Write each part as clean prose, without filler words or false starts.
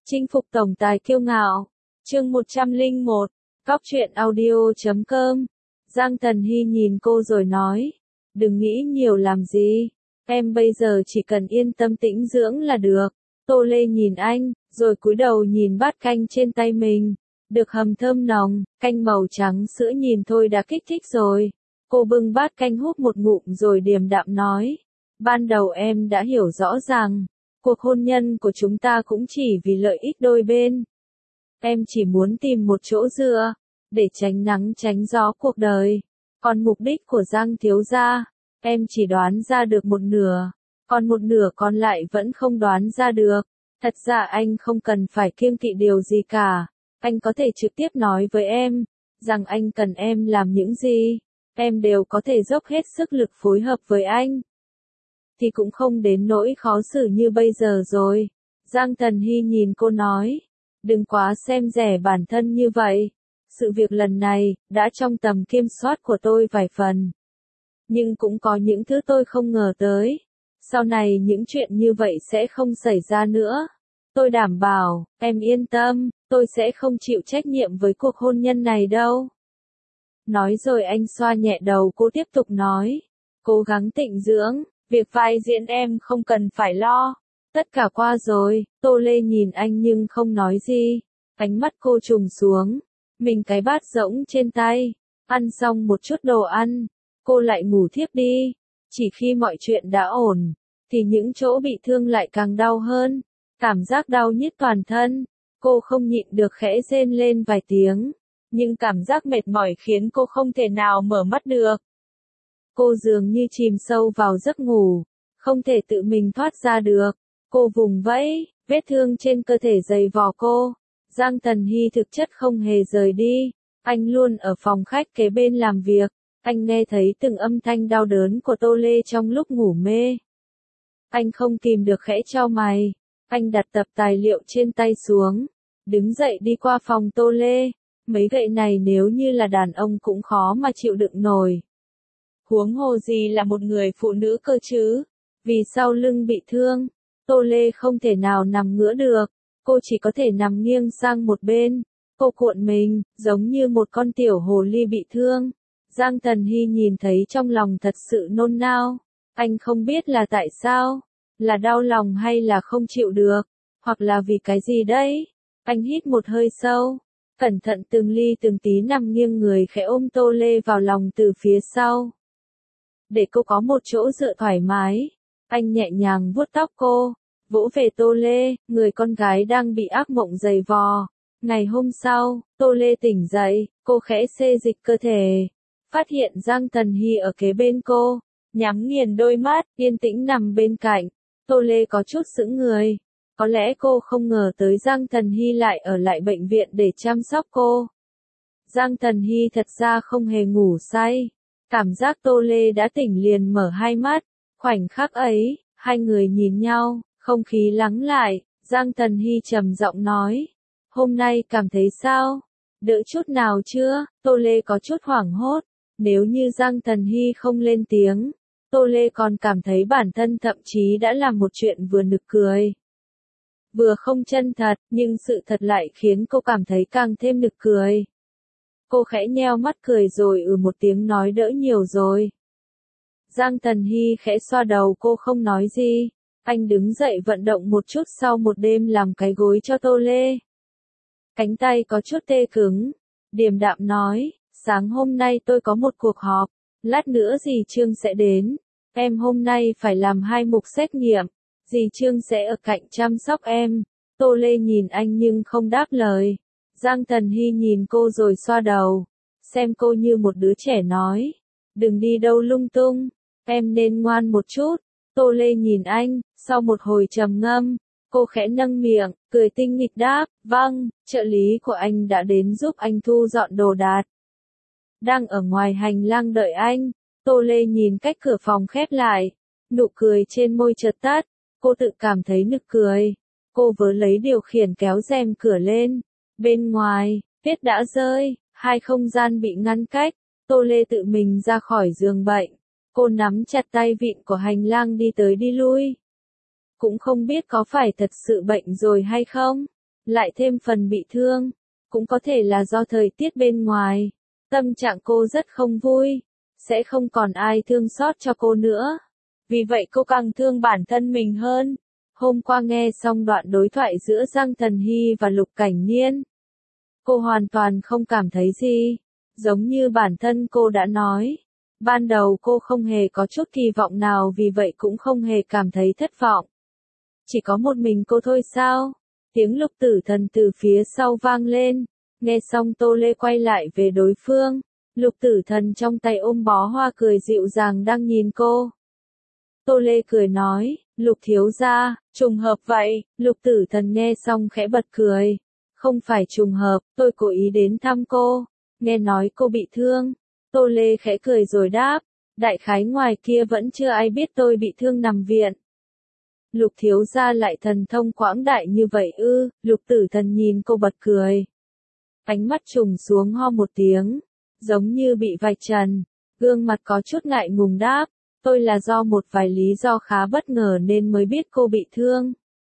Chinh phục tổng tài kiêu ngạo. Chương 101. Cóc truyện audio.com. Giang Tần Hy nhìn cô rồi nói. Đừng nghĩ nhiều làm gì. Em bây giờ chỉ cần yên tâm tĩnh dưỡng là được. Tô Lê nhìn anh, rồi cúi đầu nhìn bát canh trên tay mình. Được hầm thơm nồng, canh màu trắng sữa nhìn thôi đã kích thích rồi. Cô bưng bát canh húp một ngụm rồi điềm đạm nói. Ban đầu em đã hiểu rõ ràng. Cuộc hôn nhân của chúng ta cũng chỉ vì lợi ích đôi bên. Em chỉ muốn tìm một chỗ dựa, để tránh nắng tránh gió cuộc đời. Còn mục đích của Giang thiếu gia, em chỉ đoán ra được một nửa, còn một nửa còn lại vẫn không đoán ra được. Thật ra anh không cần phải kiêng kỵ điều gì cả. Anh có thể trực tiếp nói với em, rằng anh cần em làm những gì, em đều có thể dốc hết sức lực phối hợp với anh. Thì cũng không đến nỗi khó xử như bây giờ rồi. Giang Tần Hy nhìn cô nói, đừng quá xem rẻ bản thân như vậy. Sự việc lần này, đã trong tầm kiểm soát của tôi vài phần. Nhưng cũng có những thứ tôi không ngờ tới. Sau này những chuyện như vậy sẽ không xảy ra nữa. Tôi đảm bảo, em yên tâm, tôi sẽ không chịu trách nhiệm với cuộc hôn nhân này đâu. Nói rồi anh xoa nhẹ đầu cô tiếp tục nói, cố gắng tịnh dưỡng. Việc vai diễn em không cần phải lo. Tất cả qua rồi. Tô Lê nhìn anh nhưng không nói gì. Ánh mắt cô trùng xuống. Mình cái bát rỗng trên tay. Ăn xong một chút đồ ăn. Cô lại ngủ thiếp đi. Chỉ khi mọi chuyện đã ổn, thì những chỗ bị thương lại càng đau hơn. Cảm giác đau nhức toàn thân. Cô không nhịn được khẽ rên lên vài tiếng. Nhưng cảm giác mệt mỏi khiến cô không thể nào mở mắt được. Cô dường như chìm sâu vào giấc ngủ, không thể tự mình thoát ra được. Cô vùng vẫy, vết thương trên cơ thể giày vò cô. Giang Tần Hy thực chất không hề rời đi. Anh luôn ở phòng khách kế bên làm việc. Anh nghe thấy từng âm thanh đau đớn của Tô Lê trong lúc ngủ mê. Anh không kìm được khẽ chau mày. Anh đặt tập tài liệu trên tay xuống. Đứng dậy đi qua phòng Tô Lê. Mấy gậy này nếu như là đàn ông cũng khó mà chịu đựng nổi. Huống hồ gì là một người phụ nữ cơ chứ? Vì sau lưng bị thương, Tô Lê không thể nào nằm ngửa được, cô chỉ có thể nằm nghiêng sang một bên. Cô cuộn mình, giống như một con tiểu hồ ly bị thương. Giang Tần Hy nhìn thấy trong lòng thật sự nôn nao. Anh không biết là tại sao, là đau lòng hay là không chịu được, hoặc là vì cái gì đấy. Anh hít một hơi sâu, cẩn thận từng ly từng tí nằm nghiêng người khẽ ôm Tô Lê vào lòng từ phía sau. Để cô có một chỗ dựa thoải mái. Anh nhẹ nhàng vuốt tóc cô, vỗ về Tô Lê, người con gái đang bị ác mộng giày vò. Ngày hôm sau, Tô Lê tỉnh dậy, cô khẽ xê dịch cơ thể. Phát hiện Giang Tần Hy ở kế bên cô, nhắm nghiền đôi mắt, yên tĩnh nằm bên cạnh. Tô Lê có chút sững người. Có lẽ cô không ngờ tới Giang Tần Hy lại ở lại bệnh viện để chăm sóc cô. Giang Tần Hy thật ra không hề ngủ say. Cảm giác Tô Lê đã tỉnh liền mở hai mắt. Khoảnh khắc ấy, hai người nhìn nhau, không khí lắng lại. Giang Tần Hy trầm giọng nói, hôm nay cảm thấy sao? Đỡ chút nào chưa? Tô Lê có chút hoảng hốt. Nếu như Giang Tần Hy không lên tiếng, Tô Lê còn cảm thấy bản thân thậm chí đã làm một chuyện vừa nực cười, vừa không chân thật, nhưng sự thật lại khiến cô cảm thấy càng thêm nực cười. Cô khẽ nheo mắt cười rồi một tiếng nói đỡ nhiều rồi. Giang Tần Hy khẽ xoa đầu cô không nói gì. Anh đứng dậy vận động một chút sau một đêm làm cái gối cho Tô Lê. Cánh tay có chút tê cứng. Điềm đạm nói, sáng hôm nay tôi có một cuộc họp. Lát nữa dì Trương sẽ đến. Em hôm nay phải làm 2 mục xét nghiệm. Dì Trương sẽ ở cạnh chăm sóc em. Tô Lê nhìn anh nhưng không đáp lời. Giang Tần Hy nhìn cô rồi xoa đầu. Xem cô như một đứa trẻ nói. Đừng đi đâu lung tung. Em nên ngoan một chút. Tô Lê nhìn anh, sau một hồi trầm ngâm, cô khẽ nâng miệng, cười tinh nghịch đáp, vâng, trợ lý của anh đã đến giúp anh thu dọn đồ đạc. Đang ở ngoài hành lang đợi anh. Tô Lê nhìn cách cửa phòng khép lại. Nụ cười trên môi chợt tắt. Cô tự cảm thấy nực cười. Cô vớ lấy điều khiển kéo rèm cửa lên. Bên ngoài, tuyết đã rơi, hai không gian bị ngăn cách. Tô Lê tự mình ra khỏi giường bệnh. Cô nắm chặt tay vịn của hành lang đi tới đi lui. Cũng không biết có phải thật sự bệnh rồi hay không. lại thêm phần bị thương, cũng có thể là do thời tiết bên ngoài. Tâm trạng cô rất không vui, sẽ không còn ai thương xót cho cô nữa. Vì vậy cô càng thương bản thân mình hơn. Hôm qua nghe xong đoạn đối thoại giữa Giang Thần Hy và Lục Cảnh Niên, cô hoàn toàn không cảm thấy gì. Giống như bản thân cô đã nói, ban đầu cô không hề có chút kỳ vọng nào, vì vậy cũng không hề cảm thấy thất vọng. Chỉ có một mình cô thôi sao? Tiếng Lục Tử Thần từ phía sau vang lên. Nghe xong Tô Lê quay lại về đối phương. Lục Tử Thần trong tay ôm bó hoa cười dịu dàng đang nhìn cô. Tô Lê cười nói, Lục thiếu gia, trùng hợp vậy. Lục Tử Thần nghe xong khẽ bật cười. Không phải trùng hợp, tôi cố ý đến thăm cô. Nghe nói cô bị thương. Tô Lê khẽ cười rồi đáp, đại khái ngoài kia vẫn chưa ai biết tôi bị thương nằm viện. Lục thiếu gia lại thần thông quảng đại như vậy ư? Lục Tử Thần nhìn cô bật cười. Ánh mắt trùng xuống ho một tiếng, giống như bị vạch trần. Gương mặt có chút ngại ngùng đáp, tôi là do một vài lý do khá bất ngờ nên mới biết cô bị thương.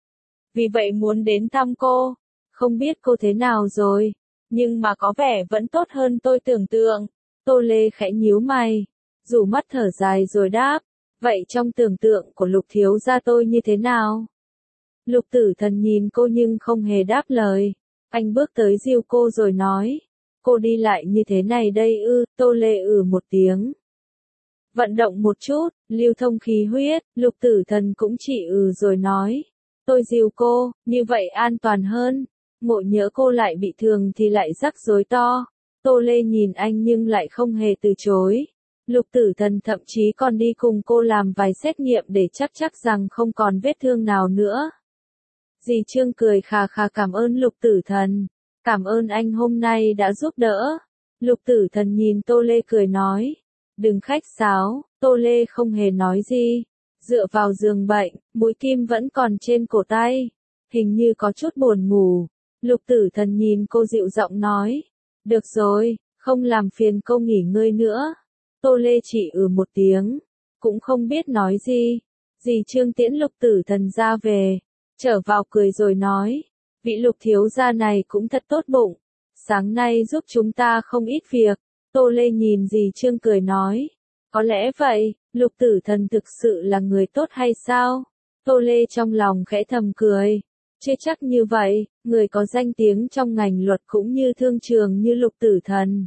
Vì vậy muốn đến thăm cô. Không biết cô thế nào rồi, nhưng mà có vẻ vẫn tốt hơn tôi tưởng tượng. Tô Lê khẽ nhíu mày, rủ mắt thở dài rồi đáp, vậy trong tưởng tượng của Lục thiếu gia tôi như thế nào? Lục Tử Thần nhìn cô nhưng không hề đáp lời. Anh bước tới dìu cô rồi nói, cô đi lại như thế này đây ư? Tô Lê một tiếng. Vận động một chút, lưu thông khí huyết. Lục Tử Thần cũng chỉ rồi nói, tôi dìu cô, như vậy an toàn hơn. Ngộ nhỡ cô lại bị thương thì lại rắc rối to. Tô Lê nhìn anh nhưng lại không hề từ chối. Lục Tử Thần thậm chí còn đi cùng cô làm vài xét nghiệm để chắc rằng không còn vết thương nào nữa. Dì Trương cười khà khà cảm ơn Lục Tử Thần. Cảm ơn anh hôm nay đã giúp đỡ. Lục Tử Thần nhìn Tô Lê cười nói. Đừng khách sáo. Tô Lê không hề nói gì. Dựa vào giường bệnh, mũi kim vẫn còn trên cổ tay. Hình như có chút buồn ngủ. Lục Tử Thần nhìn cô dịu giọng nói. Được rồi, không làm phiền cô nghỉ ngơi nữa. Tô Lê chỉ một tiếng. Cũng không biết nói gì. Dì Trương tiễn Lục Tử Thần ra về. Trở vào cười rồi nói. Vị Lục thiếu gia này cũng thật tốt bụng. Sáng nay giúp chúng ta không ít việc. Tô Lê nhìn dì Trương cười nói. Có lẽ vậy, Lục Tử Thần thực sự là người tốt hay sao? Tô Lê trong lòng khẽ thầm cười. Chưa chắc như vậy, người có danh tiếng trong ngành luật cũng như thương trường như Lục Tử Thần.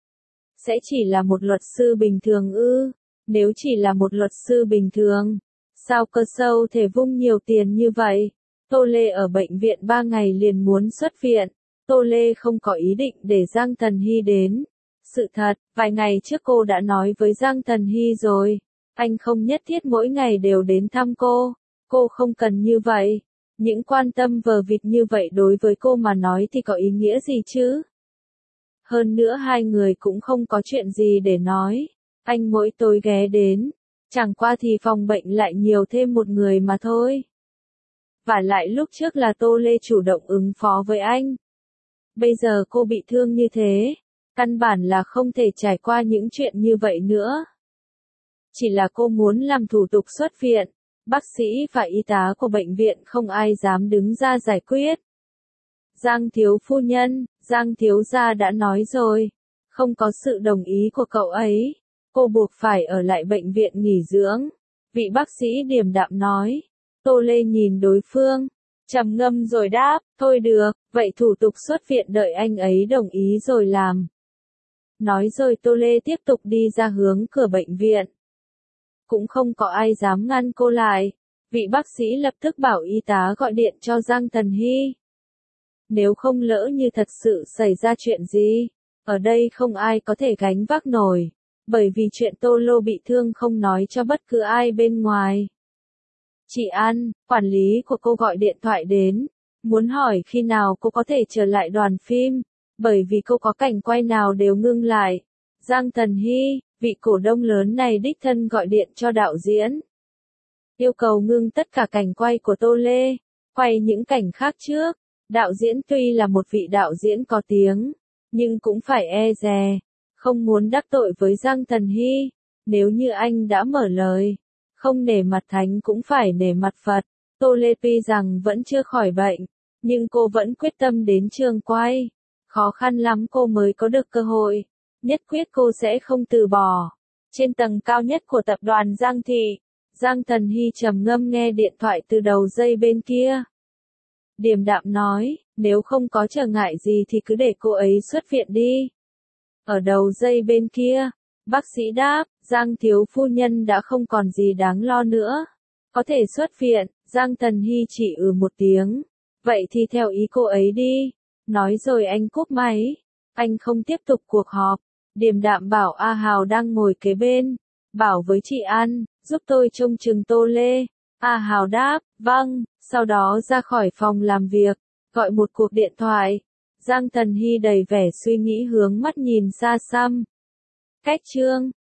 Sẽ chỉ là một luật sư bình thường ư? Nếu chỉ là một luật sư bình thường, sao cơ sâu thể vung nhiều tiền như vậy? Tô Lê ở bệnh viện 3 ngày liền muốn xuất viện. Tô Lê không có ý định để Giang Thần Hy đến. Sự thật, vài ngày trước cô đã nói với Giang Thần Hy rồi. Anh không nhất thiết mỗi ngày đều đến thăm cô. Cô không cần như vậy. Những quan tâm vờ vịt như vậy đối với cô mà nói thì có ý nghĩa gì chứ? Hơn nữa hai người cũng không có chuyện gì để nói. Anh mỗi tối ghé đến. Chẳng qua thì phòng bệnh lại nhiều thêm một người mà thôi. Và lại lúc trước là Tô Lê chủ động ứng phó với anh. Bây giờ cô bị thương như thế. Căn bản là không thể trải qua những chuyện như vậy nữa. Chỉ là cô muốn làm thủ tục xuất viện. Bác sĩ và y tá của bệnh viện không ai dám đứng ra giải quyết. Giang thiếu phu nhân, Giang thiếu gia đã nói rồi. Không có sự đồng ý của cậu ấy. Cô buộc phải ở lại bệnh viện nghỉ dưỡng. Vị bác sĩ điềm đạm nói. Tô Lê nhìn đối phương. Trầm ngâm rồi đáp, thôi được, vậy thủ tục xuất viện đợi anh ấy đồng ý rồi làm. Nói rồi Tô Lê tiếp tục đi ra hướng cửa bệnh viện. Cũng không có ai dám ngăn cô lại. Vị bác sĩ lập tức bảo y tá gọi điện cho Giang Thần Hy. Nếu không lỡ như thật sự xảy ra chuyện gì, ở đây không ai có thể gánh vác nổi. Bởi vì chuyện Tô Lô bị thương không nói cho bất cứ ai bên ngoài. Chị An, quản lý của cô gọi điện thoại đến. Muốn hỏi khi nào cô có thể trở lại đoàn phim. Bởi vì cô có cảnh quay nào đều ngưng lại. Giang Thần Hy, vị cổ đông lớn này đích thân gọi điện cho đạo diễn. Yêu cầu ngưng tất cả cảnh quay của Tô Lê. Quay những cảnh khác trước. Đạo diễn tuy là một vị đạo diễn có tiếng. Nhưng cũng phải e dè. Không muốn đắc tội với Giang Thần Hy. Nếu như anh đã mở lời. Không nể mặt thánh cũng phải nể mặt Phật. Tô Lê tuy rằng vẫn chưa khỏi bệnh. Nhưng cô vẫn quyết tâm đến trường quay. Khó khăn lắm cô mới có được cơ hội. Nhất quyết cô sẽ không từ bỏ. Trên tầng cao nhất của tập đoàn Giang Thị, Giang Thần Hy trầm ngâm nghe điện thoại từ đầu dây bên kia. Điềm đạm nói, nếu không có trở ngại gì thì cứ để cô ấy xuất viện đi. Ở đầu dây bên kia, bác sĩ đáp, Giang thiếu phu nhân đã không còn gì đáng lo nữa. Có thể xuất viện, Giang Thần Hy chỉ một tiếng. Vậy thì theo ý cô ấy đi. Nói rồi anh cúp máy. Anh không tiếp tục cuộc họp. Điềm đạm bảo A Hào đang ngồi kế bên. Bảo với chị An, giúp tôi trông chừng Tô Lê. A Hào đáp, vâng, sau đó ra khỏi phòng làm việc, gọi một cuộc điện thoại. Giang Thần Hy đầy vẻ suy nghĩ hướng mắt nhìn xa xăm. Cách chương